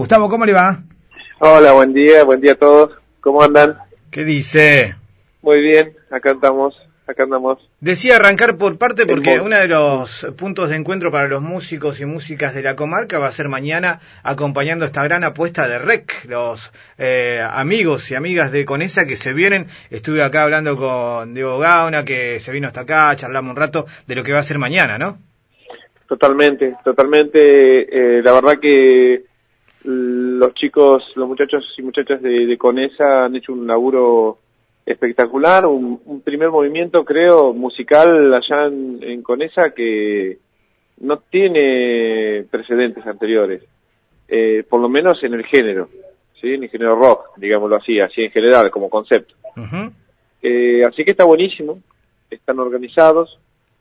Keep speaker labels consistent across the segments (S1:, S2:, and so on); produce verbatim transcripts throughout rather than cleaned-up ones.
S1: Gustavo, ¿cómo le va?
S2: Hola, buen día, buen día a todos. ¿Cómo andan?
S1: ¿Qué dice?
S2: Muy bien, acá andamos, acá andamos.
S1: Decía arrancar por parte porque
S2: El...
S1: uno de los puntos de encuentro para los músicos y músicas de la comarca va a ser mañana acompañando esta gran apuesta de R E C, los eh, amigos y amigas de Conesa que se vienen. Estuve acá hablando con Diego Gauna, que se vino hasta acá, charlamos un rato de lo que va a ser mañana, ¿no?
S2: Totalmente, totalmente. Eh, la verdad que los chicos, los muchachos y muchachas de, de Conesa han hecho un laburo espectacular, un, un primer movimiento, creo, musical allá en, en Conesa que no tiene precedentes anteriores, eh, por lo menos en el género, ¿sí? En el género rock, digámoslo así, así en general, como concepto. Uh-huh. Eh, así que está buenísimo, están organizados,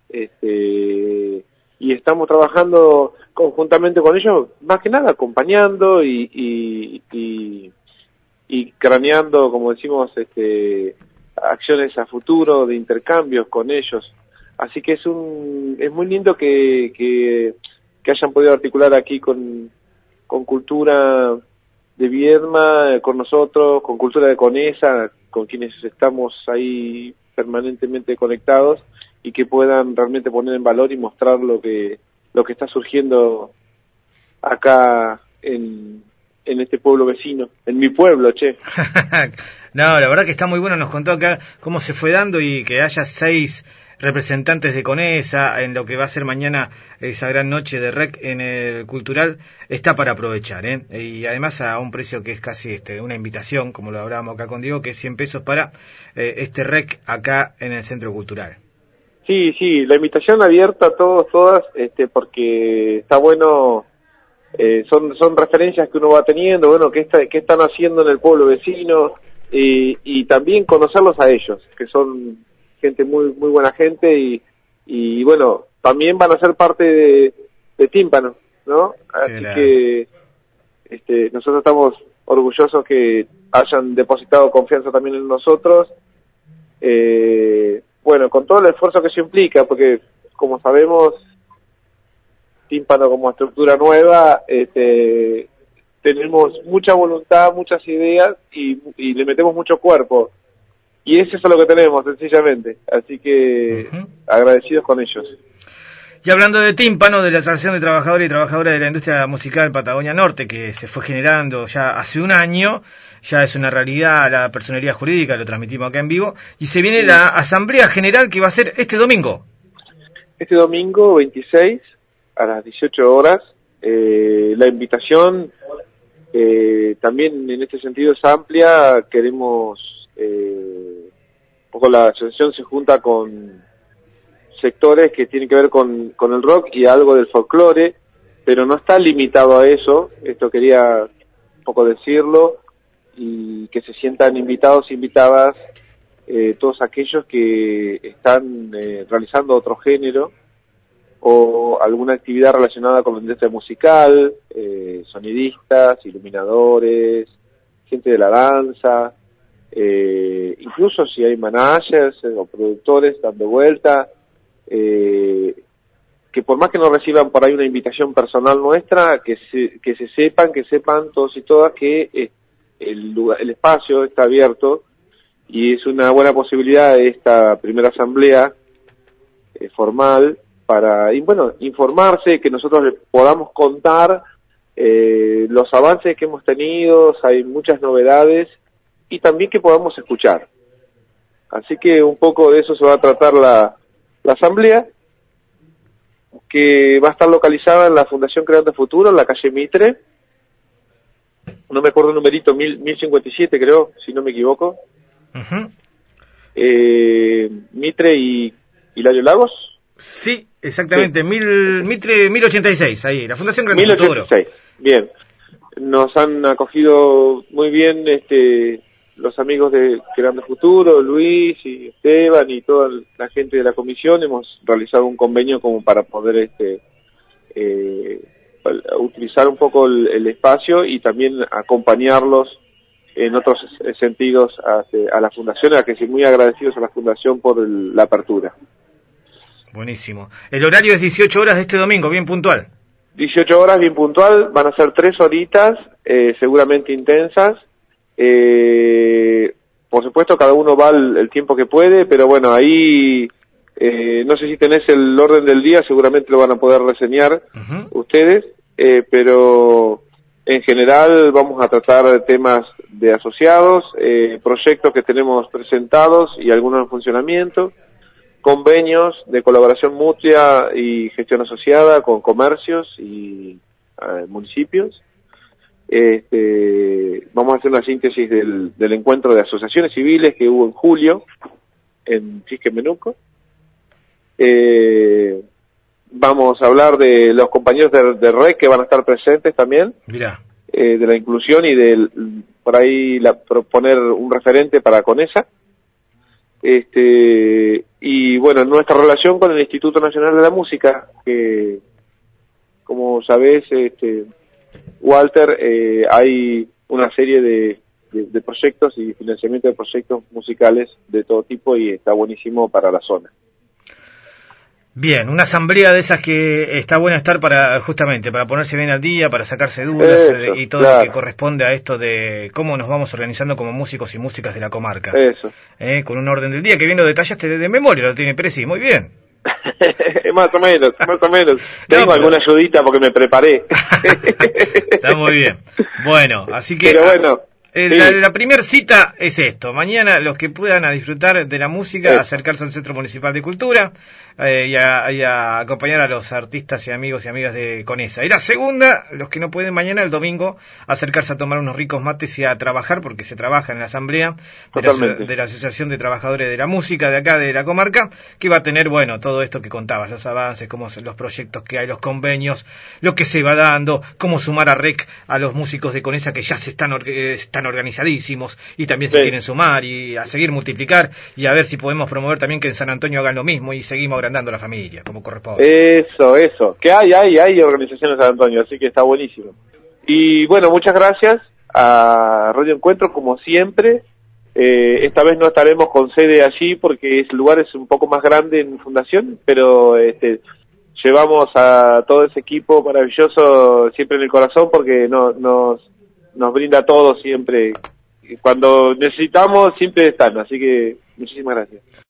S2: este, y estamos trabajando conjuntamente con ellos, más que nada acompañando y, y, y, y craneando, como decimos, este, acciones a futuro de intercambios con ellos. Así que es un es muy lindo que, que, que hayan podido articular aquí con, con cultura de Viedma, con nosotros, con cultura de Conesa, con quienes estamos ahí permanentemente conectados, y que puedan realmente poner en valor y mostrar lo que lo que está surgiendo acá en, en este pueblo vecino, en mi pueblo, che.
S1: No, la verdad que está muy bueno, nos contó acá cómo se fue dando y que haya seis representantes de Conesa en lo que va a ser mañana esa gran noche de R E C en el cultural, está para aprovechar, ¿eh? Y además a un precio que es casi este una invitación, como lo hablábamos acá con Diego, que es cien pesos para eh, este R E C acá en el Centro Cultural.
S2: Sí, sí, la invitación abierta a todos, todas, este, porque está bueno, eh, son son referencias que uno va teniendo, bueno, qué, está, qué están haciendo en el pueblo vecino, y, y también conocerlos a ellos, que son gente muy muy buena gente, y, y bueno, también van a ser parte de, de Tímpano, ¿no? Así claro. que este, nosotros estamos orgullosos que hayan depositado confianza también en nosotros, eh, bueno, con todo el esfuerzo que eso implica, porque como sabemos, Tímpano como estructura nueva, este, tenemos mucha voluntad, muchas ideas y, y le metemos mucho cuerpo. Y eso es lo que tenemos, sencillamente. Así que uh-huh. agradecidos con ellos.
S1: Y hablando de Tímpano, de la Asociación de Trabajadores y Trabajadoras de la Industria Musical Patagonia Norte, que se fue generando ya hace un año, ya es una realidad la personería jurídica, lo transmitimos acá en vivo, y se viene sí. la Asamblea General que va a ser este domingo.
S2: Este domingo veintiséis a las dieciocho horas, eh, la invitación eh, también en este sentido es amplia, queremos, eh, un poco la asociación se junta con sectores que tienen que ver con, con el rock y algo del folclore, pero no está limitado a eso, esto quería un poco decirlo, y que se sientan invitados e invitadas eh, todos aquellos que están eh, realizando otro género o alguna actividad relacionada con la industria musical, eh, sonidistas, iluminadores, gente de la danza, eh, incluso si hay managers eh, o productores dando vuelta, eh, que por más que no reciban por ahí una invitación personal nuestra, que se, que se sepan, que sepan todos y todas que eh, el, lugar, el espacio está abierto y es una buena posibilidad de esta primera asamblea eh, formal para, y bueno, informarse, que nosotros le podamos contar eh, los avances que hemos tenido, hay muchas novedades, y también que podamos escuchar. Así que un poco de eso se va a tratar la, la asamblea, que va a estar localizada en la Fundación Creando Futuro, en la calle Mitre, no me acuerdo el numerito, mil, mil cincuenta y siete creo, si no me equivoco. Uh-huh. eh, Mitre y Hilario Lagos.
S1: Sí, exactamente, sí. Mil, Mitre, mil ochenta y seis, ahí, la Fundación Creando
S2: mil ochenta y seis,
S1: Futuro.
S2: Bien. Nos han acogido muy bien este los amigos de Creando Futuro, Luis y Esteban y toda la gente de la comisión. Hemos realizado un convenio como para poder este eh, utilizar un poco el, el espacio y también acompañarlos en otros sentidos a, a la fundación, a la que estoy muy agradecidos a la fundación por el, la apertura.
S1: Buenísimo. El horario es dieciocho horas de este domingo, bien puntual.
S2: dieciocho horas, bien puntual, van a ser tres horitas eh, seguramente intensas. Eh, por supuesto, cada uno va el, el tiempo que puede, pero bueno, ahí eh, no sé si tenés el orden del día, seguramente lo van a poder reseñar uh-huh. ustedes, eh, pero en general vamos a tratar temas de asociados, eh, proyectos que tenemos presentados y algunos en funcionamiento, convenios de colaboración mutua y gestión asociada con comercios y eh, municipios. Este, vamos a hacer una síntesis del, del encuentro de asociaciones civiles que hubo en julio en Chisquemenuco. Eh, vamos a hablar de los compañeros de, de R E C que van a estar presentes también.
S1: Mirá.
S2: Eh, de la inclusión y del, por ahí la, proponer un referente para CONESA. Este, y bueno, nuestra relación con el Instituto Nacional de la Música, que como sabés, este, Walter, eh, hay una serie de, de, de proyectos y financiamiento de proyectos musicales de todo tipo y está buenísimo para la zona.
S1: Bien, una asamblea de esas que está buena estar para, justamente, para ponerse bien al día, para sacarse dudas Eso, y todo claro. lo que corresponde a esto de cómo nos vamos organizando como músicos y músicas de la comarca.
S2: Eso.
S1: Eh, con un orden del día que bien lo detallaste de, de memoria, lo tiene Presi, muy bien.
S2: Más o menos, más o menos. Tengo no, alguna pero... ayudita porque me preparé.
S1: Está muy bien. Bueno, así que...
S2: Pero bueno...
S1: Eh, sí. La, la primera cita es esto. Mañana los que puedan a disfrutar de la música, sí. acercarse al Centro Municipal de Cultura eh, y, a, y a acompañar a los artistas y amigos y amigas de CONESA. Y la segunda, los que no pueden mañana, el domingo, acercarse a tomar unos ricos mates y a trabajar, porque se trabaja en la asamblea de la, de la Asociación de Trabajadores de la Música de acá de la comarca, que va a tener, bueno, todo esto que contabas, los avances, cómo los proyectos que hay, los convenios, lo que se va dando, cómo sumar a R E C a los músicos de CONESA que ya se están, eh, están organizadísimos y también se sí. quieren sumar y a seguir multiplicar y a ver si podemos promover también que en San Antonio hagan lo mismo y seguimos agrandando la familia como corresponde.
S2: Eso, eso, que hay, hay, hay organizaciones en San Antonio, así que está buenísimo. Y bueno, muchas gracias a Radio Encuentro como siempre. Eh, esta vez no estaremos con sede allí porque el lugar es un poco más grande en Fundación, pero este llevamos a todo ese equipo maravilloso siempre en el corazón porque no, nos nos brinda todo siempre, cuando necesitamos siempre están, así que muchísimas gracias.